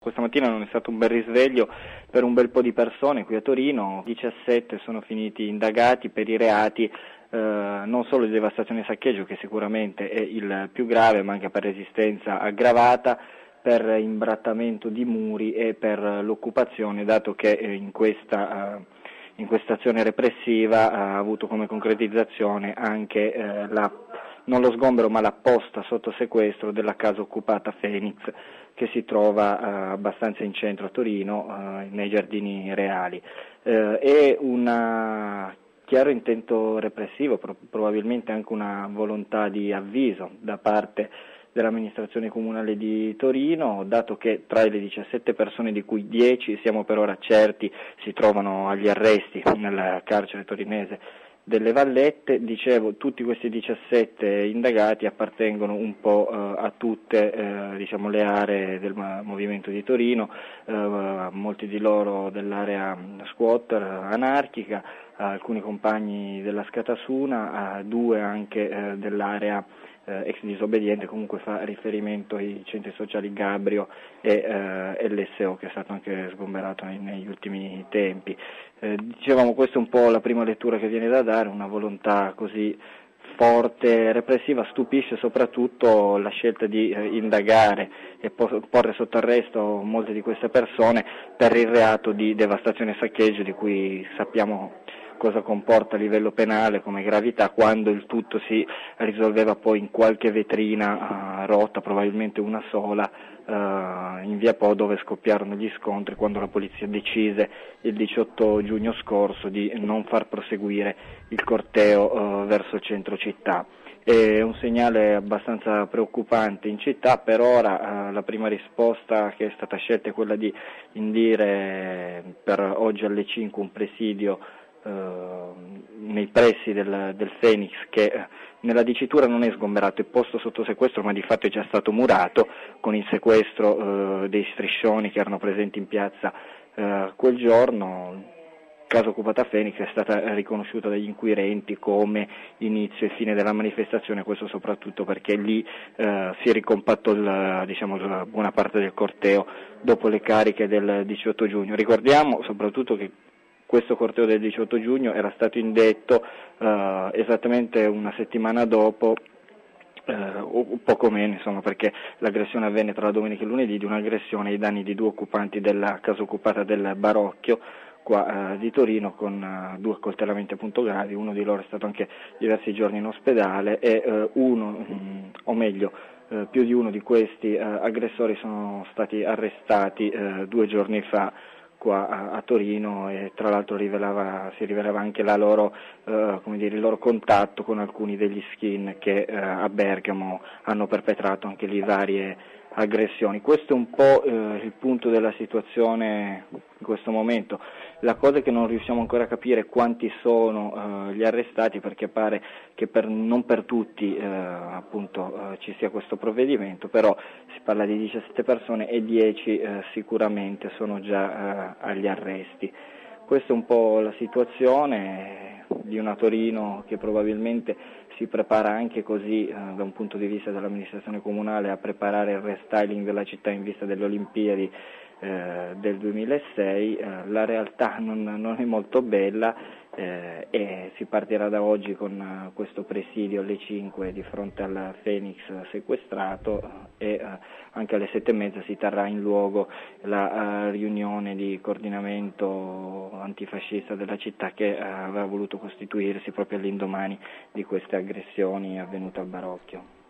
Questa mattina non è stato un bel risveglio per un bel po' di persone qui a Torino. 17 sono finiti indagati per i reati non solo di devastazione e saccheggio, che sicuramente è il più grave, ma anche per resistenza aggravata, per imbrattamento di muri e per l'occupazione, dato che in questa azione repressiva ha avuto come concretizzazione anche non lo sgombero ma la posta sotto sequestro della casa occupata Phoenix, che si trova abbastanza in centro a Torino, nei Giardini Reali. È un chiaro intento repressivo, probabilmente anche una volontà di avviso da parte dell'amministrazione comunale di Torino, dato che tra le 17 persone, di cui 10 siamo per ora certi si trovano agli arresti nel carcere torinese delle Vallette. Dicevo, tutti questi 17 indagati appartengono un po' a tutte le aree del movimento di Torino, molti di loro dell'area squatter anarchica, alcuni compagni della Scatasuna, due anche dell'area ex disobbediente. Comunque fa riferimento ai centri sociali Gabrio e l'SO, che è stato anche sgomberato negli ultimi tempi. Dicevamo, questa è un po' la prima lettura che viene da dare, una volontà così forte, repressiva. Stupisce soprattutto la scelta di indagare e porre sotto arresto molte di queste persone per il reato di devastazione e saccheggio, di cui sappiamo cosa comporta a livello penale come gravità, quando il tutto si risolveva poi in qualche vetrina rotta, probabilmente una sola, in via Po, dove scoppiarono gli scontri quando la polizia decise il 18 giugno scorso di non far proseguire il corteo verso il centro città. È un segnale abbastanza preoccupante in città. Per ora la prima risposta che è stata scelta è quella di indire per oggi alle 5 un presidio nei pressi del Phoenix, che nella dicitura non è sgomberato, è posto sotto sequestro, ma di fatto è già stato murato con il sequestro dei striscioni che erano presenti in piazza quel giorno. Casa occupata Phoenix è stata riconosciuta dagli inquirenti come inizio e fine della manifestazione, questo soprattutto perché lì si ricompattò la buona parte del corteo dopo le cariche del 18 giugno. Ricordiamo soprattutto che questo corteo del 18 giugno era stato indetto esattamente una settimana dopo, o poco meno, insomma, perché l'aggressione avvenne tra la domenica e lunedì, di un'aggressione ai danni di due occupanti della casa occupata del Barocchio qua di Torino, con due accoltellamenti appunto gravi. Uno di loro è stato anche diversi giorni in ospedale e più di uno di questi aggressori sono stati arrestati 2 giorni fa qua a Torino, e tra l'altro si rivelava anche il loro contatto con alcuni degli skin che a Bergamo hanno perpetrato anche lì varie aggressioni. Questo è un po' il punto della situazione in questo momento. La cosa che non riusciamo ancora a capire è quanti sono gli arrestati, perché pare che non per tutti ci sia questo provvedimento, però si parla di 17 persone e 10 sicuramente sono già agli arresti. Questa è un po' la situazione di una Torino che probabilmente si prepara anche così da un punto di vista dell'amministrazione comunale a preparare il restyling della città in vista delle Olimpiadi del 2006. La realtà non è molto bella e si partirà da oggi con questo presidio alle 5 di fronte al Phoenix sequestrato, e anche alle 7:30 si terrà in luogo la riunione di coordinamento antifascista della città, che aveva voluto costituirsi proprio all'indomani di queste aggressioni avvenute al Barocchio.